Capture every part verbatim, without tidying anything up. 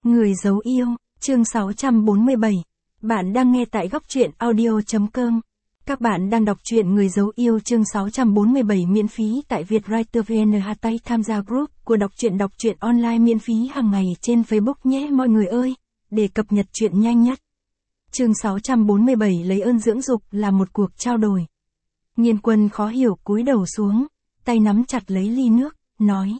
Người giấu yêu, chương sáu trăm bốn mươi bảy. Bạn đang nghe tại góc truyện audio.com. Các bạn đang đọc truyện Người giấu yêu chương sáu trăm bốn mươi bảy miễn phí tại Vietwriter vê en. Hashtag tham gia group của đọc truyện đọc truyện online miễn phí hàng ngày trên Facebook nhé mọi người ơi, để cập nhật truyện nhanh nhất. Chương sáu trăm bốn mươi bảy lấy ơn dưỡng dục là một cuộc trao đổi. Nhiên Quân khó hiểu cúi đầu xuống, tay nắm chặt lấy ly nước, nói.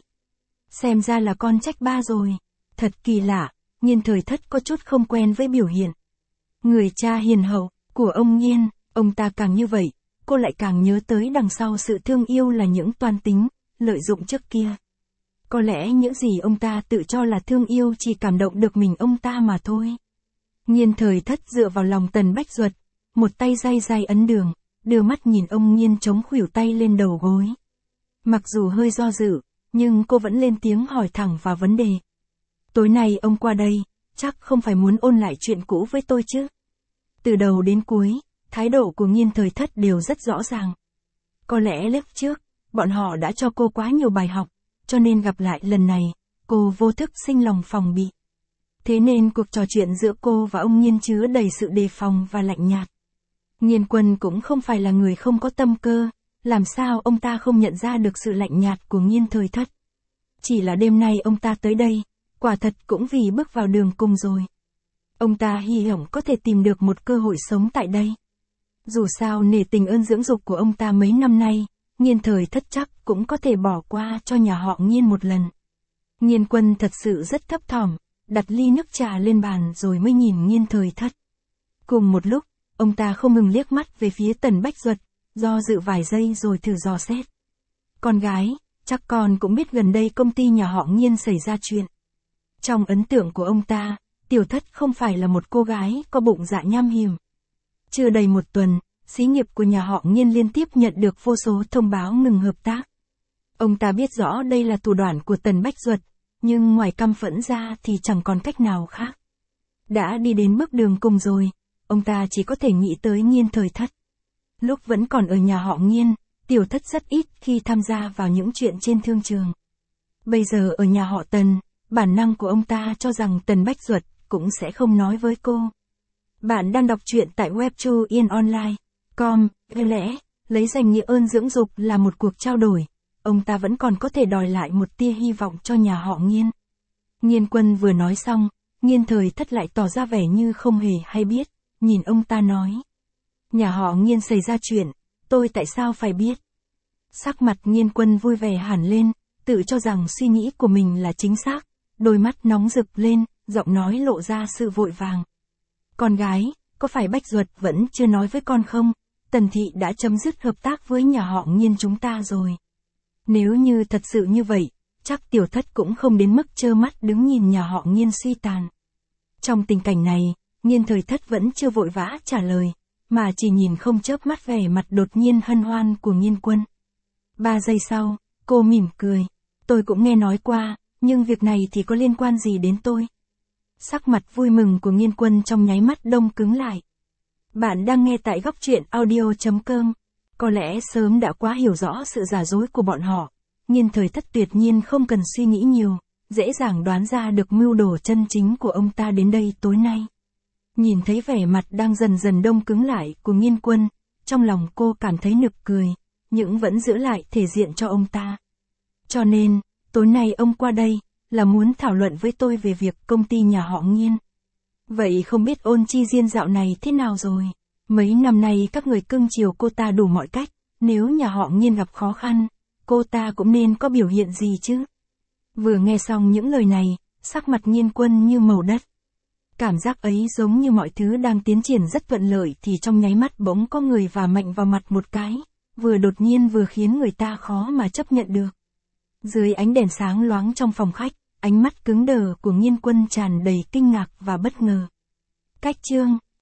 Xem ra là con trách ba rồi. Thật kỳ lạ, Nhiên Thời Thất có chút không quen với biểu hiện. Người cha hiền hậu của ông Nhiên, ông ta càng như vậy, cô lại càng nhớ tới đằng sau sự thương yêu là những toan tính, lợi dụng trước kia. Có lẽ những gì ông ta tự cho là thương yêu chỉ cảm động được mình ông ta mà thôi. Nhiên Thời Thất dựa vào lòng Tần Bách Duật, một tay day day ấn đường, đưa mắt nhìn ông Nhiên chống khuỷu tay lên đầu gối. Mặc dù hơi do dự, nhưng cô vẫn lên tiếng hỏi thẳng vào vấn đề. Tối nay ông qua đây, chắc không phải muốn ôn lại chuyện cũ với tôi chứ? Từ đầu đến cuối, thái độ của Nhiên Thời Thất đều rất rõ ràng. Có lẽ lúc trước, bọn họ đã cho cô quá nhiều bài học, cho nên gặp lại lần này, cô vô thức sinh lòng phòng bị. Thế nên cuộc trò chuyện giữa cô và ông Nhiên chứa đầy sự đề phòng và lạnh nhạt. Nhiên Quân cũng không phải là người không có tâm cơ, làm sao ông ta không nhận ra được sự lạnh nhạt của Nhiên Thời Thất. Chỉ là đêm nay ông ta tới đây, quả thật cũng vì bước vào đường cùng rồi. Ông ta hy vọng có thể tìm được một cơ hội sống tại đây. Dù sao nể tình ơn dưỡng dục của ông ta mấy năm nay, Nhiên Thời Thất chắc cũng có thể bỏ qua cho nhà họ Nhiên một lần. Nhiên Quân thật sự rất thấp thỏm, đặt ly nước trà lên bàn rồi mới nhìn Nhiên Thời Thất. Cùng một lúc, ông ta không ngừng liếc mắt về phía Tần Bách Duật, do dự vài giây rồi thử dò xét. Con gái, chắc con cũng biết gần đây công ty nhà họ Nhiên xảy ra chuyện. Trong ấn tượng của ông ta, Tiểu Thất không phải là một cô gái có bụng dạ nham hiểm. Chưa đầy một tuần, xí nghiệp của nhà họ Nhiên liên tiếp nhận được vô số thông báo ngừng hợp tác. Ông ta biết rõ đây là thủ đoạn của Tần Bách Duật, nhưng ngoài căm phẫn ra thì chẳng còn cách nào khác. Đã đi đến bước đường cùng rồi, ông ta chỉ có thể nghĩ tới Nhiên Thời Thất. Lúc vẫn còn ở nhà họ Nhiên, Tiểu Thất rất ít khi tham gia vào những chuyện trên thương trường. Bây giờ ở nhà họ Tần, bản năng của ông ta cho rằng Tần Bách Duật cũng sẽ không nói với cô. Bạn đang đọc truyện tại web yên online chấm com, có lẽ, lấy danh nghĩa ơn dưỡng dục là một cuộc trao đổi, ông ta vẫn còn có thể đòi lại một tia hy vọng cho nhà họ Nhiên. Nhiên Quân vừa nói xong, Nhiên Thời Thất lại tỏ ra vẻ như không hề hay biết, nhìn ông ta nói. Nhà họ Nhiên xảy ra chuyện, tôi tại sao phải biết? Sắc mặt Nhiên Quân vui vẻ hẳn lên, tự cho rằng suy nghĩ của mình là chính xác, đôi mắt nóng rực lên, giọng nói lộ ra sự vội vàng. Con gái, có phải Bách Duật vẫn chưa nói với con không? Tần Thị đã chấm dứt hợp tác với nhà họ Nhiên chúng ta rồi. Nếu như thật sự như vậy, chắc Tiểu Thất cũng không đến mức trơ mắt đứng nhìn nhà họ Nhiên suy tàn. Trong tình cảnh này, Nhiên Thời Thất vẫn chưa vội vã trả lời, mà chỉ nhìn không chớp mắt vẻ mặt đột nhiên hân hoan của Nhiên Quân. Ba giây sau, cô mỉm cười. Tôi cũng nghe nói qua, nhưng việc này thì có liên quan gì đến tôi? Sắc mặt vui mừng của Nhiên Quân trong nháy mắt đông cứng lại. Bạn đang nghe tại góc truyện audio.com. Có lẽ sớm đã quá hiểu rõ sự giả dối của bọn họ. Nhiên Thời Thất tuyệt nhiên không cần suy nghĩ nhiều, dễ dàng đoán ra được mưu đồ chân chính của ông ta đến đây tối nay. Nhìn thấy vẻ mặt đang dần dần đông cứng lại của Nhiên Quân, trong lòng cô cảm thấy nực cười, nhưng vẫn giữ lại thể diện cho ông ta. Cho nên, tối nay ông qua đây, là muốn thảo luận với tôi về việc công ty nhà họ Nhiên. Vậy không biết Ôn Chi Diên dạo này thế nào rồi? Mấy năm nay các người cưng chiều cô ta đủ mọi cách, nếu nhà họ Nhiên gặp khó khăn, cô ta cũng nên có biểu hiện gì chứ? Vừa nghe xong những lời này, sắc mặt Nhiên Quân như màu đất. Cảm giác ấy giống như mọi thứ đang tiến triển rất thuận lợi thì trong nháy mắt bỗng có người vả mạnh vào mặt một cái, vừa đột nhiên vừa khiến người ta khó mà chấp nhận được. Dưới ánh đèn sáng loáng trong phòng khách, ánh mắt cứng đờ của Nhiên Quân tràn đầy kinh ngạc và bất ngờ. Cách chương